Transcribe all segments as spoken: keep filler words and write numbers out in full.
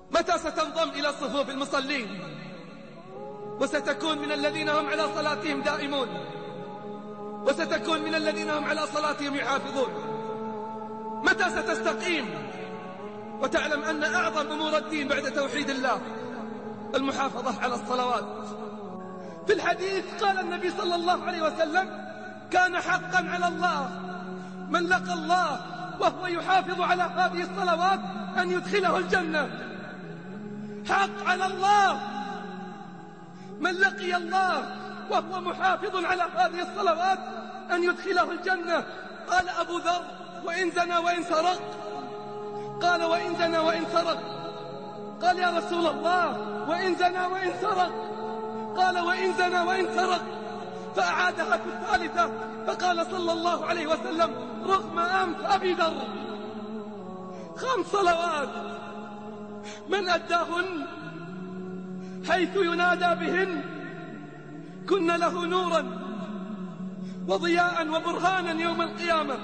متى ستنضم إلى صفوف المصلين وستكون من الذين هم على صلاتهم دائمون، وستكون من الذين هم على صلاتهم يحافظون؟ متى ستستقيم وتعلم أن أعظم أمور الدين بعد توحيد الله المحافظة على الصلوات؟ في الحديث قال النبي صلى الله عليه وسلم: كان حقا على الله من لقى الله وهو يحافظ على هذه الصلوات أن يدخله الجنة. حق على الله من لقي الله وهو محافظ على هذه الصلوات أن يدخله الجنة. قال أبو ذر: وإن زنى وإن سرق؟ قال: وإن زنى وإن سرق. قال: يا رسول الله، وإن زنى وإن سرق؟ قال: وإن زنى وإن سرق. فأعادها في الثالثة فقال صلى الله عليه وسلم: رغم أنف أبي ذر. خمس صلوات من أداهن حيث ينادى بهن كن له نورا وضياء وبرهانا يوم القيامة،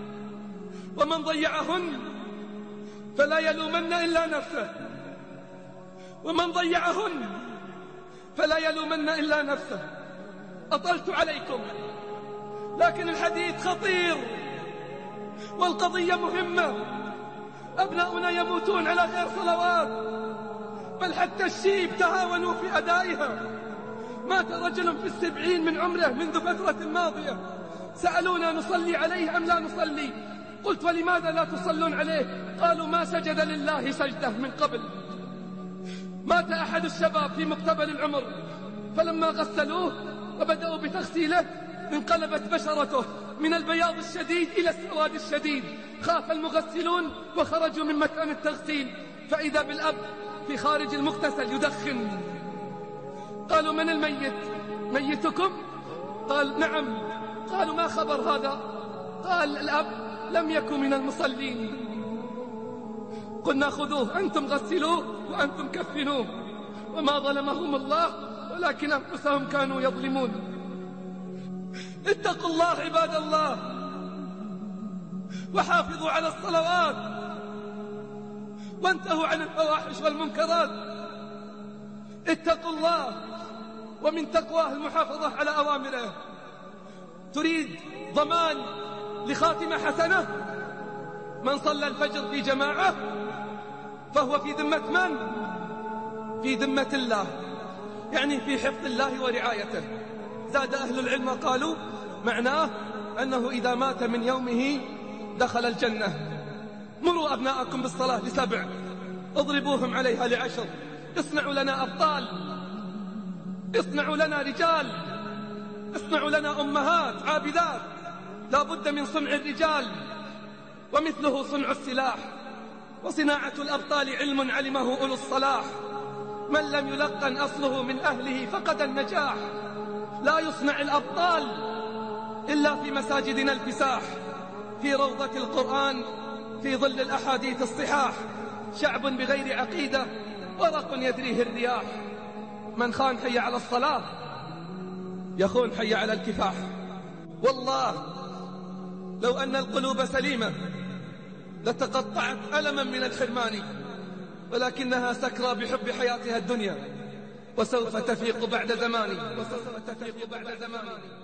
ومن ضيعهن فلا يلومن إلا نفسه، ومن ضيعهن فلا يلومن إلا نفسه. أطلت عليكم، لكن الحديث خطير والقضية مهمة. أبناؤنا يموتون على غير صلوات، بل حتى الشيب تهاونوا في أدائها. مات رجل في السبعين من عمره منذ فترة ماضية، سألونا: نصلي عليه أم لا نصلي؟ قلت: ولماذا لا تصلون عليه؟ قالوا: ما سجد لله سجدة من قبل. مات أحد الشباب في مقتبل العمر، فلما غسلوه وبدأوا بتغسيله انقلبت بشرته من البياض الشديد إلى السواد الشديد. خاف المغسلون وخرجوا من مكان التغسيل، فإذا بالأب في خارج المغتسل يدخن. قالوا: من الميت؟ ميتكم؟ قال: نعم. قالوا: ما خبر هذا؟ قال: الأب لم يكن من المصلين. قلنا: خذوه أنتم غسلوه وأنتم كفنوه. وما ظلمهم الله ولكن أنفسهم كانوا يظلمون. اتقوا الله عباد الله وحافظوا على الصلوات وانتهوا عن الفواحش والمنكرات. اتقوا الله، ومن تقواه المحافظة على أوامره. تريد ضمان لخاتمة حسنة؟ من صلى الفجر في جماعة فهو في ذمة من؟ في ذمة الله، يعني في حفظ الله ورعايته. زاد أهل العلم قالوا معناه أنه إذا مات من يومه دخل الجنة. مروا أبناءكم بالصلاة لسبع، اضربوهم عليها لعشر. اصنعوا لنا أبطال، اصنعوا لنا رجال، اصنعوا لنا أمهات عابدات. لا بد من صنع الرجال، ومثله صنع السلاح. وصناعة الأبطال علم علمه أولو الصلاح. من لم يلقن أصله من أهله فقد النجاح. لا يصنع الأبطال إلا في مساجدنا الفساح، في روضة القرآن، في ظل الأحاديث الصحاح. شعب بغير عقيدة ورق يدريه الرياح. من خان حي على الصلاة يخون حي على الكفاح. والله لو أن القلوب سليمة لتقطعت ألما من الحرمان، ولكنها سكرى بحب حياتها الدنيا، وسوف تفيق بعد زمان، وسوف تفيق بعد زمان.